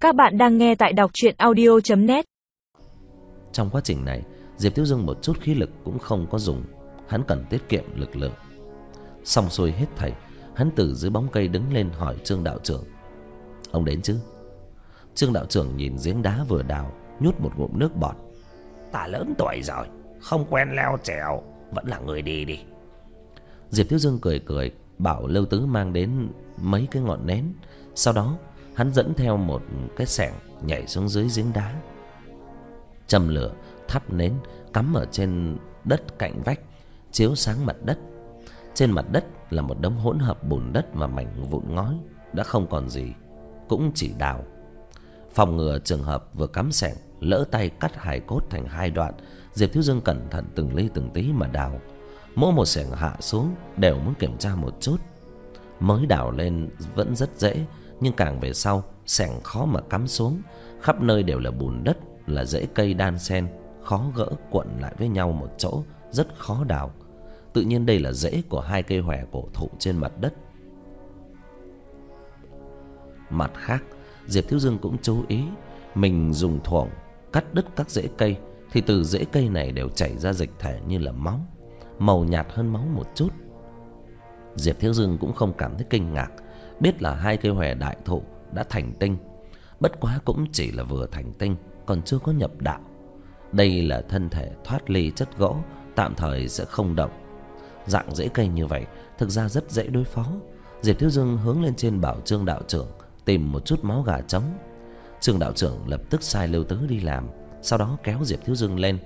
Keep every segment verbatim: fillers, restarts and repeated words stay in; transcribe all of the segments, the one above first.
Các bạn đang nghe tại đọc truyện audio chấm net. Trong quá trình này, Diệp Thiếu Dương một chút khí lực cũng không có dùng. Hắn cần tiết kiệm lực lượng. Xong xuôi hết thảy, hắn từ dưới bóng cây đứng lên hỏi Trương đạo trưởng: "Ông đến chứ?" Trương đạo trưởng nhìn giếng đá vừa đào, nhút một ngụm nước bọt: "Ta lớn tuổi rồi, không quen leo trèo, vẫn là người đi đi." Diệp Thiếu Dương cười cười, bảo Lưu Tứ mang đến mấy cái ngọn nến. Sau đó hắn dẫn theo một cái xẻng nhảy xuống dưới giếng đá, châm lửa, thắp nến, cắm ở trên đất cạnh vách, chiếu sáng mặt đất. Trên mặt đất là một đống hỗn hợp bùn đất và mảnh vụn ngói, đã không còn gì, cũng chỉ đào. Phòng ngừa trường hợp vừa cắm xẻng lỡ tay cắt hài cốt thành hai đoạn, Diệp Thiếu Dương cẩn thận từng ly từng tí mà đào. Mỗi một xẻng hạ xuống đều muốn kiểm tra một chút. Mới đào lên vẫn rất dễ, nhưng càng về sau xẻng khó mà cắm xuống. Khắp nơi đều là bùn đất, là rễ cây đan xen, khó gỡ cuộn lại với nhau một chỗ, rất khó đào. Tự nhiên đây là rễ của hai cây hòe cổ thụ trên mặt đất. Mặt khác, Diệp Thiếu Dương cũng chú ý, mình dùng thuổng cắt đứt các rễ cây thì từ rễ cây này đều chảy ra dịch thể như là máu, màu nhạt hơn máu một chút. Diệp Thiếu Dương cũng không cảm thấy kinh ngạc, biết là hai cây hòe đại thụ đã thành tinh. Bất quá cũng chỉ là vừa thành tinh, còn chưa có nhập đạo. Đây là thân thể thoát ly chất gỗ, tạm thời sẽ không động. Dạng rễ cây như vậy thực ra rất dễ đối phó. Diệp Thiếu Dương hướng lên trên bảo Trương đạo trưởng tìm một chút máu gà trống. Trương đạo trưởng lập tức sai Lưu Tứ đi làm, sau đó kéo Diệp Thiếu Dương lên.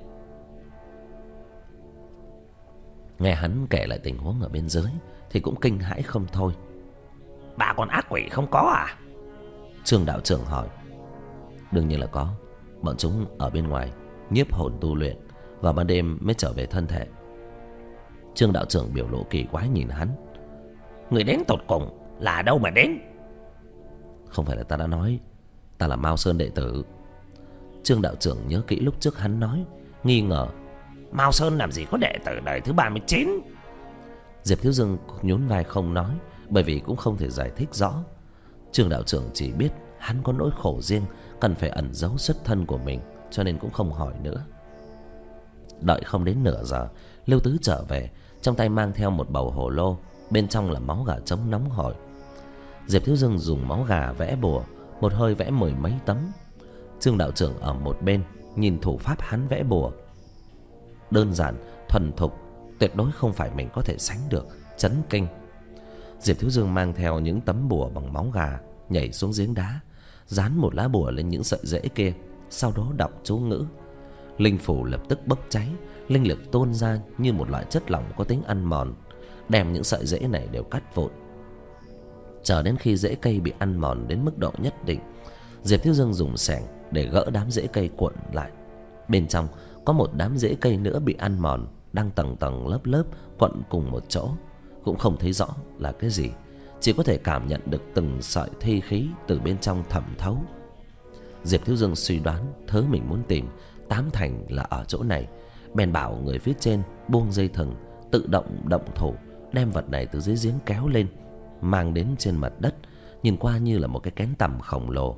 Nghe hắn kể lại tình huống ở bên dưới thì cũng kinh hãi không thôi. "Bà con ác quỷ không có à?" Trương đạo trưởng hỏi. "Đương nhiên là có. Bọn chúng ở bên ngoài nhiếp hồn tu luyện, vào ban đêm mới trở về thân thể." Trương đạo trưởng biểu lộ kỳ quái nhìn hắn. "Người đến tột cùng là đâu mà đến?" "Không phải là ta đã nói ta là Mao Sơn đệ tử?" Trương đạo trưởng nhớ kỹ lúc trước hắn nói, nghi ngờ. "Mao Sơn làm gì có đệ tử đời thứ ba mươi chín?" Diệp Thiếu Dương nhún vai không nói, bởi vì cũng không thể giải thích rõ. Trương đạo trưởng chỉ biết hắn có nỗi khổ riêng, cần phải ẩn giấu xuất thân của mình, cho nên cũng không hỏi nữa. Đợi không đến nửa giờ, Lưu Tứ trở về, trong tay mang theo một bầu hồ lô, bên trong là máu gà trống nóng hổi. Diệp Thiếu Dương dùng máu gà vẽ bùa, một hơi vẽ mười mấy tấm. Trương đạo trưởng ở một bên nhìn thủ pháp hắn vẽ bùa, đơn giản, thuần thục, tuyệt đối không phải mình có thể sánh được, chấn kinh. Diệp Thiếu Dương mang theo những tấm bùa bằng máu gà, nhảy xuống giếng đá, dán một lá bùa lên những sợi rễ kia, sau đó đọc chú ngữ. Linh phủ lập tức bốc cháy, linh lực tuôn ra như một loại chất lỏng có tính ăn mòn, đem những sợi rễ này đều cắt vụn. Chờ đến khi rễ cây bị ăn mòn đến mức độ nhất định, Diệp Thiếu Dương dùng xẻng để gỡ đám rễ cây cuộn lại. Bên trong có một đám rễ cây nữa bị ăn mòn, đang tầng tầng lớp lớp quận cùng một chỗ, cũng không thấy rõ là cái gì, chỉ có thể cảm nhận được từng sợi thi khí từ bên trong thẩm thấu. Diệp Thiếu Dương suy đoán thứ mình muốn tìm tám thành là ở chỗ này, bèn bảo người phía trên buông dây thừng, tự động động thủ đem vật này từ dưới giếng kéo lên, mang đến trên mặt đất, nhìn qua như là một cái kén tằm khổng lồ.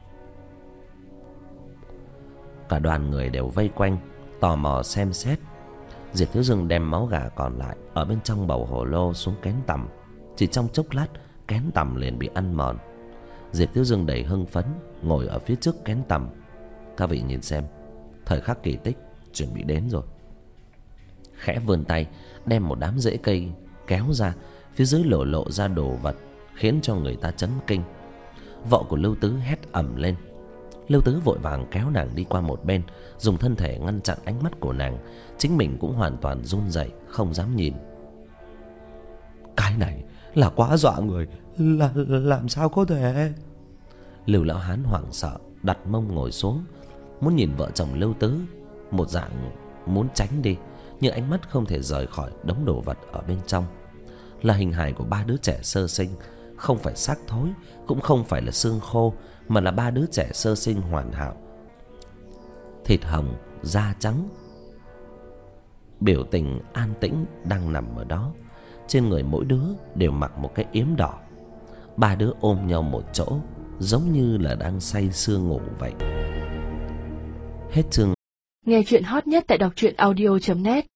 Cả đoàn người đều vây quanh, tò mò xem xét. Diệp Thiếu Dương đem máu gà còn lại ở bên trong bầu hồ lô xuống kén tằm. Chỉ trong chốc lát, kén tằm liền bị ăn mòn. Diệp Thiếu Dương đầy hưng phấn ngồi ở phía trước kén tằm. "Các vị nhìn xem, thời khắc kỳ tích chuẩn bị đến rồi." Khẽ vươn tay đem một đám rễ cây kéo ra, phía dưới lộ lộ ra đồ vật khiến cho người ta chấn kinh. Vợ của Lưu Tứ hét ầm lên. Lưu Tứ vội vàng kéo nàng đi qua một bên, dùng thân thể ngăn chặn ánh mắt của nàng. Chính mình cũng hoàn toàn run rẩy, không dám nhìn. "Cái này là quá dọa người, là làm sao có thể?" Lưu lão hán hoảng sợ đặt mông ngồi xuống, muốn nhìn vợ chồng Lưu Tứ, một dạng muốn tránh đi, nhưng ánh mắt không thể rời khỏi đống đồ vật ở bên trong. Là hình hài của ba đứa trẻ sơ sinh, không phải xác thối, cũng không phải là xương khô, mà là ba đứa trẻ sơ sinh hoàn hảo, thịt hồng, da trắng, biểu tình an tĩnh đang nằm ở đó. Trên người mỗi đứa đều mặc một cái yếm đỏ. Ba đứa ôm nhau một chỗ, giống như là đang say sưa ngủ vậy. Hết chương. Nghe chuyện hot nhất tại đọc truyện audio chấm net.